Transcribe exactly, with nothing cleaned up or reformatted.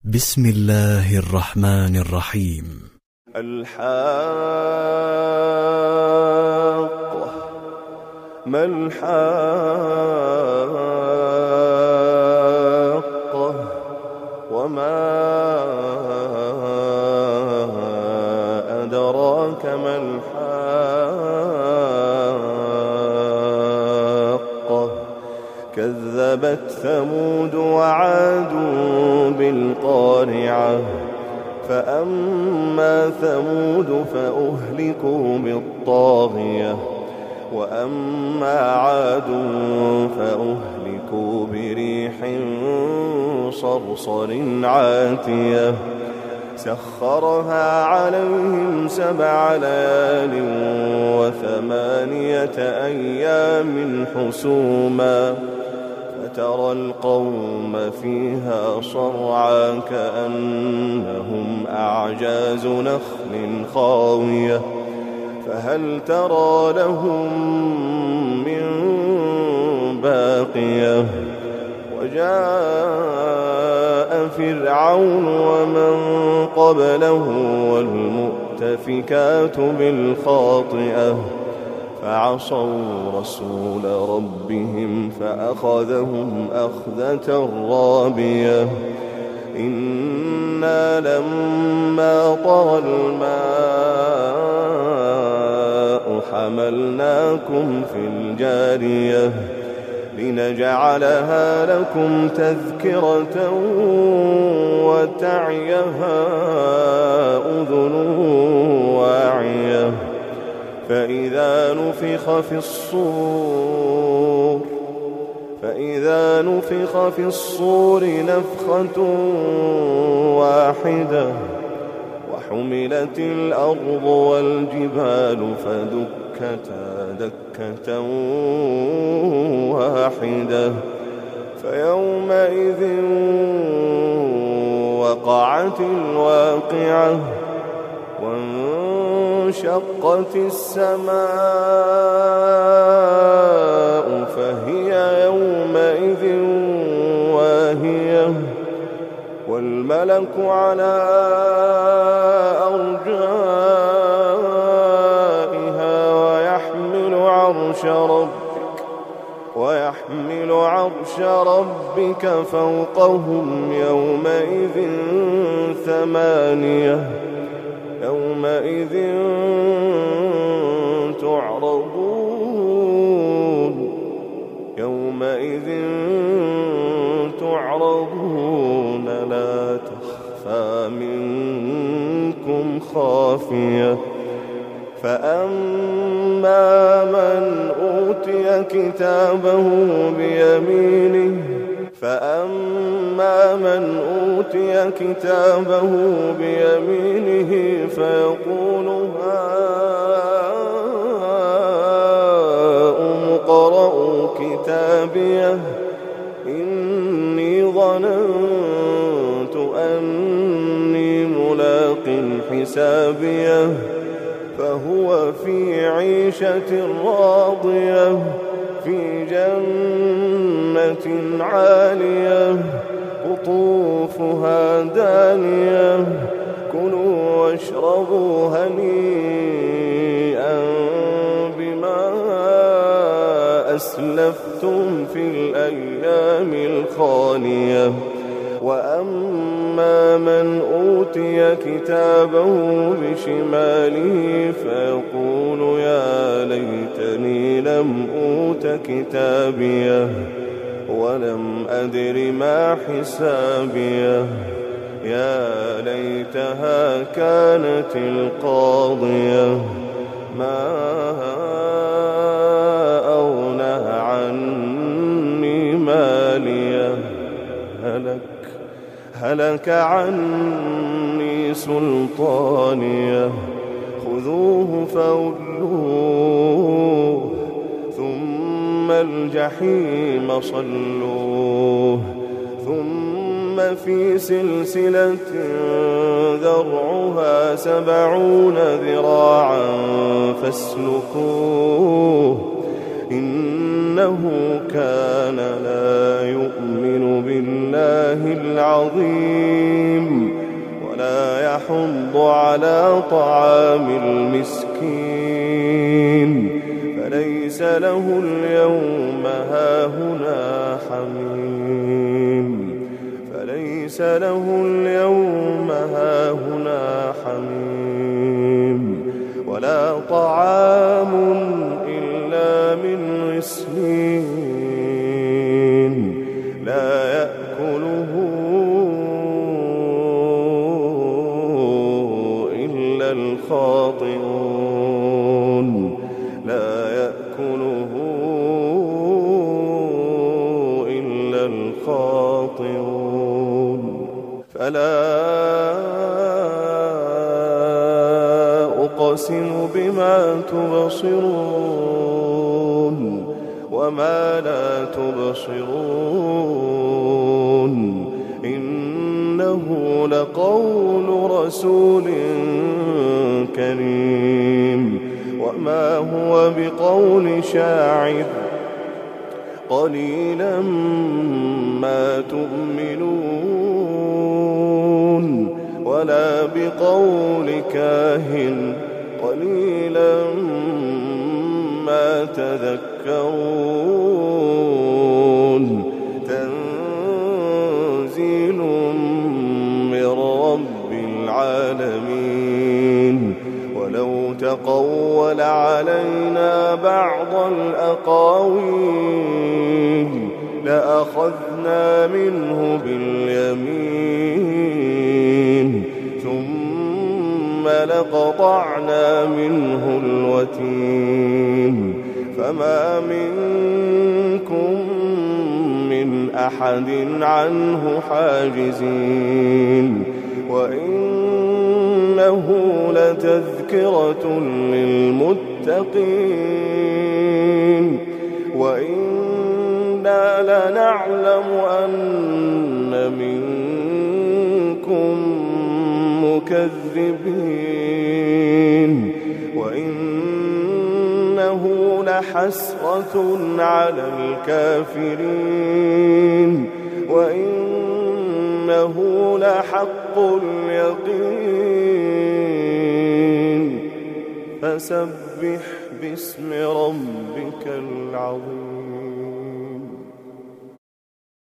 بسم الله الرحمن الرحيم. الحاقة ما الحاقة وما أدراك ما الحاقة كذبت ثمود وعاد بالقارعة فأما ثمود فأهلكوا بالطاغية وأما عاد فأهلكوا بريح صرصر عاتية سخرها عليهم سبع ليال وثمانية أيام حسوما فترى القوم فيها صرعى كأنهم أعجاز نخل خاوية فهل ترى لهم من باقية وجاء فرعون ومن قبله والمؤتفكات بالخاطئة فعصوا رسول ربهم فأخذهم أخذة رابية إنا لما طغى الماء حملناكم في الجارية لنجعلها لكم تذكرة وتعيها أذن واعية فإذا نفخ في الصور فإذا نفخ في الصور نفخة واحدة وحملت الأرض والجبال فدكتا دكة واحدة فيومئذ وقعت الواقعة وانشقت السماء فهي يومئذ واهية والملك على أرجائها ويحمل عرش ربك ويحمل عرش ربك فوقهم يومئذ ثمانية يومئذ تعرضون يومئذ تعرضون لا تخفى منكم خافية فأما من أوتي كتابه بيمينه فأما من أوتي كتابه بيمينه فيقول هاؤم اقرءوا كتابيه إني ظننت أني ملاق حسابيه فهو في عيشة راضية في جنة عالية قطوفها دانية كلوا واشربوا هنيئا بما أسلفتم في الأيام الخالية وأما من أوتي كتابه بشماله فيقول يا ليتني لم أوت كتابيه ولم أدر ما حسابيه يا ليتها كانت القاضية ما أغنى عني ماليه هلك هلك عني سلطانيه خذوه فغلوه ثم الجحيم صلوه ثم في سلسلة ذرعها سبعون ذراعا فاسلكوه إنه كان لا يؤمن بالله العظيم يحض على طعام المسكين فليس له اليوم هاهنا حميم فليس له اليوم هاهنا حميم ولا طعام إلا من غسلين لا يأكله إلا الخاطئون لا يأكله إلا الخاطئون فلا أقسم بما تبصرون وما لا تبصرون إنه لقول رسول كريم وما هو بقول شاعر قليلا ما تؤمنون ولا بقول كاهن قليلا ما تذكرون تنزيل من رب العالمين ولو تقول علينا بعض الأقاويل لأخذنا منه باليمين ثم لقطعنا منه الوتين فما منكم من أحد عنه حاجزين وإنه لتذكرة للمتقين وإنا لنعلم أن منكم مكذبين وإنه لحسرة على الكافرين وإنه لحق اليقين فسبح باسم ربك العظيم.